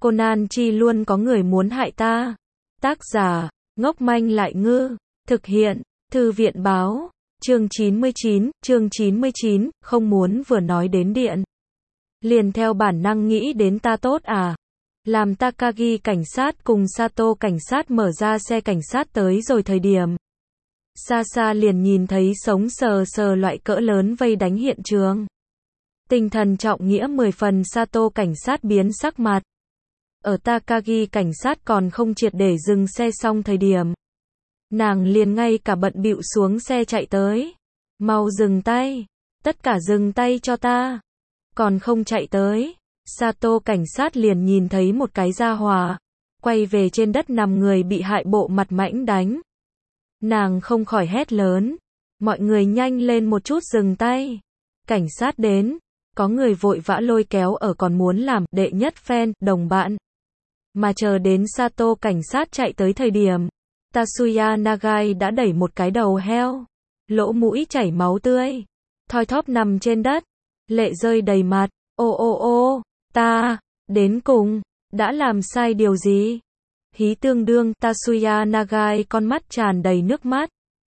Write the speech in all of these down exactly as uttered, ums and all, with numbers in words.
Conan chi luôn có người muốn hại ta. Tác giả, ngốc manh lại ngư. Thực hiện, Thư viện báo. Chương chín mươi chín, chương chín mươi chín, không muốn vừa nói đến điện. Liền theo bản năng nghĩ đến ta tốt à. Làm Takagi cảnh sát cùng Sato cảnh sát mở ra xe cảnh sát tới rồi thời điểm. Xa xa liền nhìn thấy sống sờ sờ loại cỡ lớn vây đánh hiện trường. Tinh thần trọng nghĩa mười phần Sato cảnh sát biến sắc mặt. Ở Takagi cảnh sát còn không triệt để dừng xe xong thời điểm. Nàng liền ngay cả bận bịu xuống xe chạy tới. Mau dừng tay. Tất cả dừng tay cho ta. Còn không chạy tới. Sato cảnh sát liền nhìn thấy một cái gia hỏa. Quay về trên đất nằm người bị hại bộ mặt mãnh đánh. Nàng không khỏi hét lớn. Mọi người nhanh lên một chút dừng tay. Cảnh sát đến. Có người vội vã lôi kéo ở còn muốn làm đệ nhất fan, đồng bạn. Mà chờ đến Sato cảnh sát chạy tới thời điểm. Tatsuya Nagai đã đẩy một cái đầu heo. Lỗ mũi chảy máu tươi. Thoi thóp nằm trên đất. Lệ rơi đầy mặt. Ô ô ô, ta, đến cùng, đã làm sai điều gì? Hí tương đương, Tatsuya Nagai con mắt tràn đầy nước mắt.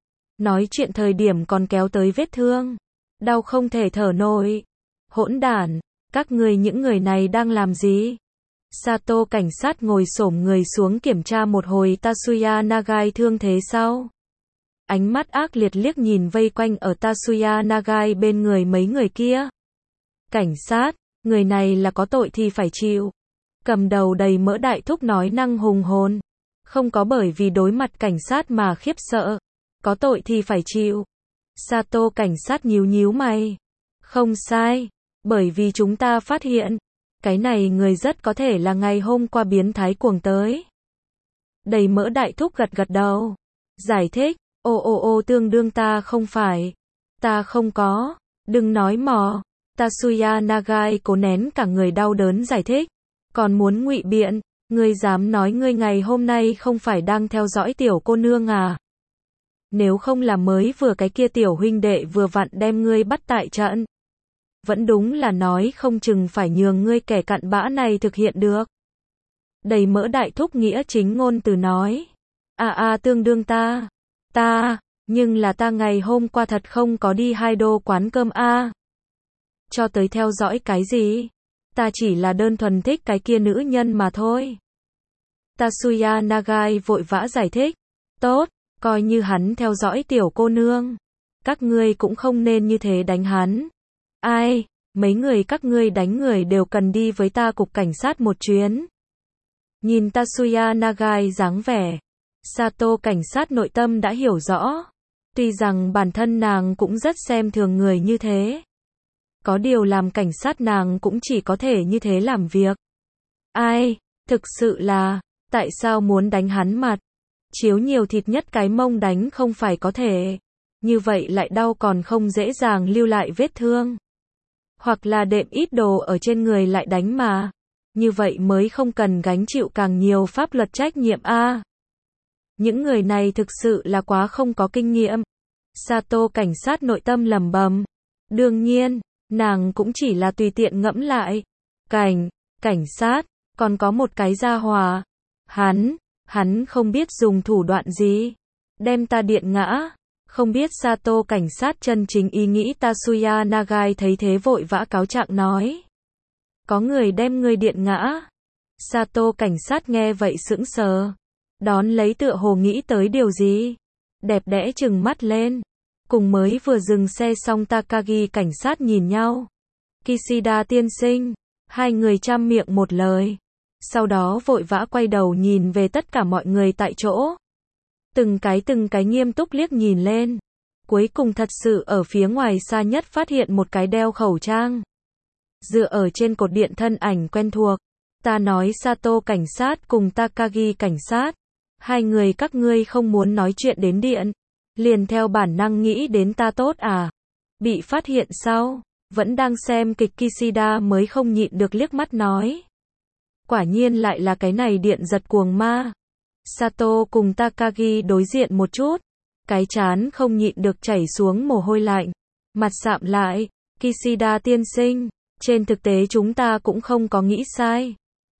Nói chuyện thời điểm còn kéo tới vết thương. Đau không thể thở nổi. Hỗn đản, các người những người này đang làm gì? Sato cảnh sát ngồi xổm người xuống kiểm tra một hồi Tatsuya Nagai thương thế sau. Ánh mắt ác liệt liếc nhìn vây quanh ở Tatsuya Nagai bên người mấy người kia. Cảnh sát, người này là có tội thì phải chịu. Cầm đầu đầy mỡ đại thúc nói năng hùng hồn. Không có bởi vì đối mặt cảnh sát mà khiếp sợ. Có tội thì phải chịu. Sato cảnh sát nhíu nhíu mày. Không sai. Bởi vì chúng ta phát hiện. Cái này người rất có thể là ngày hôm qua biến thái cuồng tới. Đầy mỡ đại thúc gật gật đầu. Giải thích. Ô ô ô tương đương ta không phải. Ta không có. Đừng nói mò. Tatsuya Nagai cố nén cả người đau đớn giải thích. Còn muốn ngụy biện. Ngươi dám nói ngươi ngày hôm nay không phải đang theo dõi tiểu cô nương à? Nếu không là mới vừa cái kia tiểu huynh đệ vừa vặn đem ngươi bắt tại trận. Vẫn đúng là nói không chừng phải nhường ngươi kẻ cặn bã này thực hiện được. Đầy mỡ đại thúc nghĩa chính ngôn từ nói. À à tương đương ta. Ta, nhưng là ta ngày hôm qua thật không có đi hai đô quán cơm a. À. Cho tới theo dõi cái gì? Ta chỉ là đơn thuần thích cái kia nữ nhân mà thôi. Tatsuya Nagai vội vã giải thích. Tốt, coi như hắn theo dõi tiểu cô nương. Các ngươi cũng không nên như thế đánh hắn. Ai, mấy người các ngươi đánh người đều cần đi với ta cục cảnh sát một chuyến. Nhìn Tatsuya Nagai dáng vẻ. Sato cảnh sát nội tâm đã hiểu rõ. Tuy rằng bản thân nàng cũng rất xem thường người như thế. Có điều làm cảnh sát nàng cũng chỉ có thể như thế làm việc. Ai, thực sự là, tại sao muốn đánh hắn mặt? Chiếu nhiều thịt nhất cái mông đánh không phải có thể. Như vậy lại đau còn không dễ dàng lưu lại vết thương. Hoặc là đệm ít đồ ở trên người lại đánh mà. Như vậy mới không cần gánh chịu càng nhiều pháp luật trách nhiệm a. À, những người này thực sự là quá không có kinh nghiệm. Sato cảnh sát nội tâm lẩm bẩm. Đương nhiên, nàng cũng chỉ là tùy tiện ngẫm lại. Cảnh, cảnh sát, còn có một cái gia hỏa. Hắn, hắn không biết dùng thủ đoạn gì. Đem ta điện ngã. Không biết Sato cảnh sát chân chính ý nghĩ Tatsuya Nagai thấy thế vội vã cáo trạng nói. Có người đem ngươi điện ngã. Sato cảnh sát nghe vậy sững sờ. Đón lấy tựa hồ nghĩ tới điều gì. Đẹp đẽ trừng mắt lên. Cùng mới vừa dừng xe xong Takagi cảnh sát nhìn nhau. Kishida tiên sinh. Hai người trăm miệng một lời. Sau đó vội vã quay đầu nhìn về tất cả mọi người tại chỗ. Từng cái từng cái nghiêm túc liếc nhìn lên. Cuối cùng thật sự ở phía ngoài xa nhất phát hiện một cái đeo khẩu trang. Dựa ở trên cột điện thân ảnh quen thuộc. Ta nói Sato cảnh sát cùng Takagi cảnh sát. Hai người các ngươi không muốn nói chuyện đến điện. Liền theo bản năng nghĩ đến ta tốt à? Bị phát hiện sau. Vẫn đang xem kịch Kishida mới không nhịn được liếc mắt nói. Quả nhiên lại là cái này điện giật cuồng ma. Sato cùng Takagi đối diện một chút. Cái trán không nhịn được chảy xuống mồ hôi lạnh. Mặt sạm lại. Kishida tiên sinh. Trên thực tế chúng ta cũng không có nghĩ sai.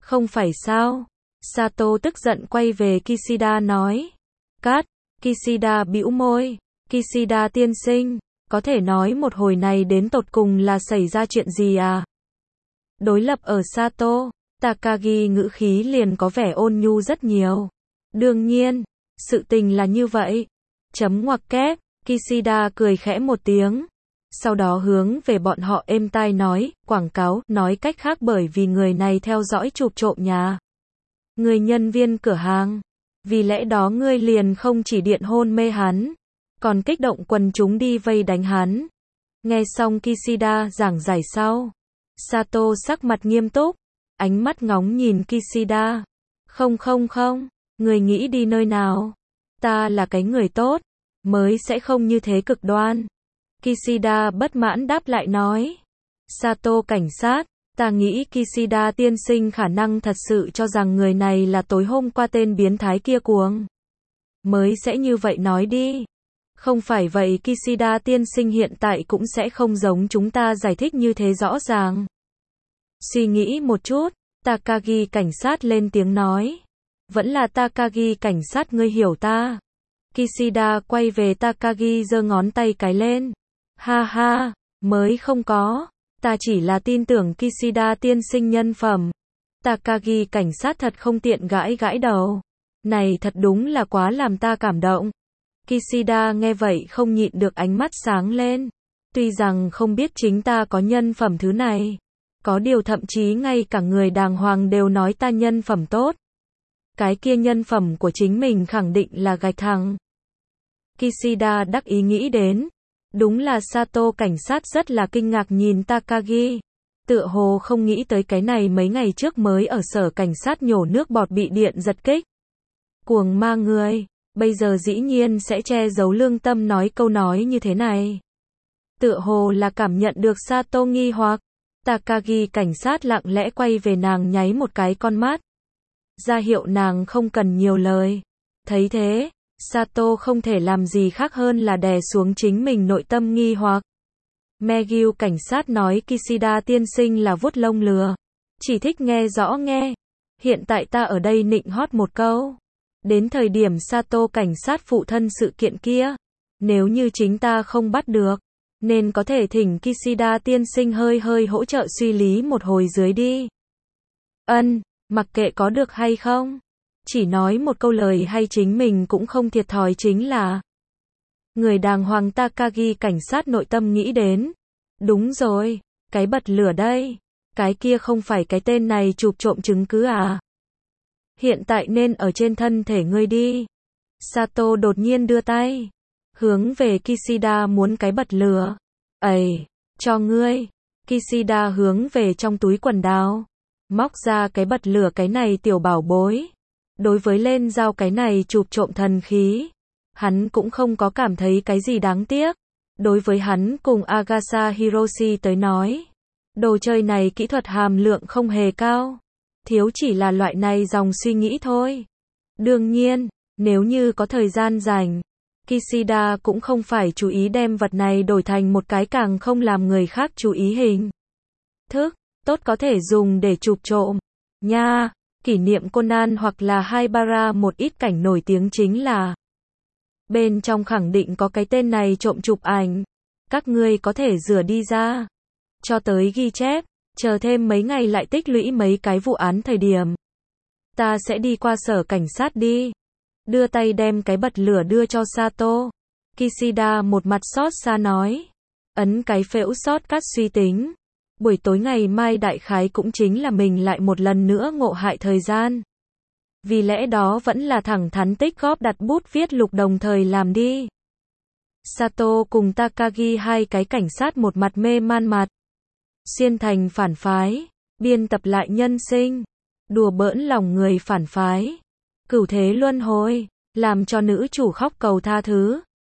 Không phải sao? Sato tức giận quay về Kishida nói. Cát, Kishida bĩu môi. Kishida tiên sinh, có thể nói một hồi này đến tột cùng là xảy ra chuyện gì à? Đối lập ở Sato, Takagi ngữ khí liền có vẻ ôn nhu rất nhiều. Đương nhiên, sự tình là như vậy. Chấm ngoặc kép, Kishida cười khẽ một tiếng. Sau đó hướng về bọn họ êm tai nói, quảng cáo, nói cách khác bởi vì người này theo dõi chụp trộm nhà người nhân viên cửa hàng. Vì lẽ đó ngươi liền không chỉ điện hôn mê hắn, còn kích động quần chúng đi vây đánh hắn. Nghe xong Kishida giảng giải sau, Sato sắc mặt nghiêm túc, ánh mắt ngóng nhìn Kishida. Không không không, người nghĩ đi nơi nào? Ta là cái người tốt, mới sẽ không như thế cực đoan. Kishida bất mãn đáp lại nói. Sato cảnh sát, ta nghĩ Kishida tiên sinh khả năng thật sự cho rằng người này là tối hôm qua tên biến thái kia cuồng. Mới sẽ như vậy nói đi. Không phải vậy Kishida tiên sinh hiện tại cũng sẽ không giống chúng ta giải thích như thế rõ ràng. Suy nghĩ một chút, Takagi cảnh sát lên tiếng nói. Vẫn là Takagi cảnh sát ngươi hiểu ta. Kishida quay về Takagi giơ ngón tay cái lên. Ha ha, mới không có. Ta chỉ là tin tưởng Kishida tiên sinh nhân phẩm. Takagi cảnh sát thật không tiện gãi gãi đầu. Này thật đúng là quá làm ta cảm động. Kishida nghe vậy không nhịn được ánh mắt sáng lên. Tuy rằng không biết chính ta có nhân phẩm thứ này. Có điều thậm chí ngay cả người đàng hoàng đều nói ta nhân phẩm tốt. Cái kia nhân phẩm của chính mình khẳng định là gạch thẳng. Kishida đắc ý nghĩ đến. Đúng là Sato cảnh sát rất là kinh ngạc nhìn Takagi. Tựa hồ không nghĩ tới cái này mấy ngày trước mới ở sở cảnh sát nhổ nước bọt bị điện giật kích. Cuồng ma người, bây giờ dĩ nhiên sẽ che giấu lương tâm nói câu nói như thế này. Tựa hồ là cảm nhận được Sato nghi hoặc. Takagi cảnh sát lặng lẽ quay về nàng nháy một cái con mắt. Ra hiệu nàng không cần nhiều lời. Thấy thế, Sato không thể làm gì khác hơn là đè xuống chính mình nội tâm nghi hoặc. Megyu cảnh sát nói Kishida tiên sinh là vuốt lông lừa. Chỉ thích nghe rõ nghe. Hiện tại ta ở đây nịnh hót một câu. Đến thời điểm Sato cảnh sát phụ thân sự kiện kia. Nếu như chính ta không bắt được. Nên có thể thỉnh Kishida tiên sinh hơi hơi hỗ trợ suy lý một hồi dưới đi. Ân, mặc kệ có được hay không. Chỉ nói một câu lời hay chính mình cũng không thiệt thòi chính là. Người đàng hoàng Takagi cảnh sát nội tâm nghĩ đến. Đúng rồi, cái bật lửa đây. Cái kia không phải cái tên này chụp trộm chứng cứ à? Hiện tại nên ở trên thân thể ngươi đi. Sato đột nhiên đưa tay. Hướng về Kishida muốn cái bật lửa. Ây, cho ngươi. Kishida hướng về trong túi quần đao. Móc ra cái bật lửa cái này tiểu bảo bối. Đối với lên dao cái này chụp trộm thần khí. Hắn cũng không có cảm thấy cái gì đáng tiếc. Đối với hắn cùng Agasa Hiroshi tới nói. Đồ chơi này kỹ thuật hàm lượng không hề cao. Thiếu chỉ là loại này dòng suy nghĩ thôi. Đương nhiên, nếu như có thời gian rảnh. Kishida cũng không phải chú ý đem vật này đổi thành một cái càng không làm người khác chú ý hình thức, tốt có thể dùng để chụp trộm. Nha, kỷ niệm Conan hoặc là Haibara một ít cảnh nổi tiếng chính là bên trong khẳng định có cái tên này trộm chụp ảnh. Các ngươi có thể rửa đi ra. Cho tới ghi chép, chờ thêm mấy ngày lại tích lũy mấy cái vụ án thời điểm. Ta sẽ đi qua sở cảnh sát đi. Đưa tay đem cái bật lửa đưa cho Sato. Kishida một mặt xót xa nói. Ấn cái phễu sót cắt suy tính. Buổi tối ngày mai đại khái cũng chính là mình lại một lần nữa ngộ hại thời gian. Vì lẽ đó vẫn là thẳng thắn tích góp đặt bút viết lục đồng thời làm đi. Sato cùng Takagi hai cái cảnh sát một mặt mê man mặt. Xuyên thành phản phái. Biên tập lại nhân sinh. Đùa bỡn lòng người phản phái. Cửu thế luân hồi, làm cho nữ chủ khóc cầu tha thứ.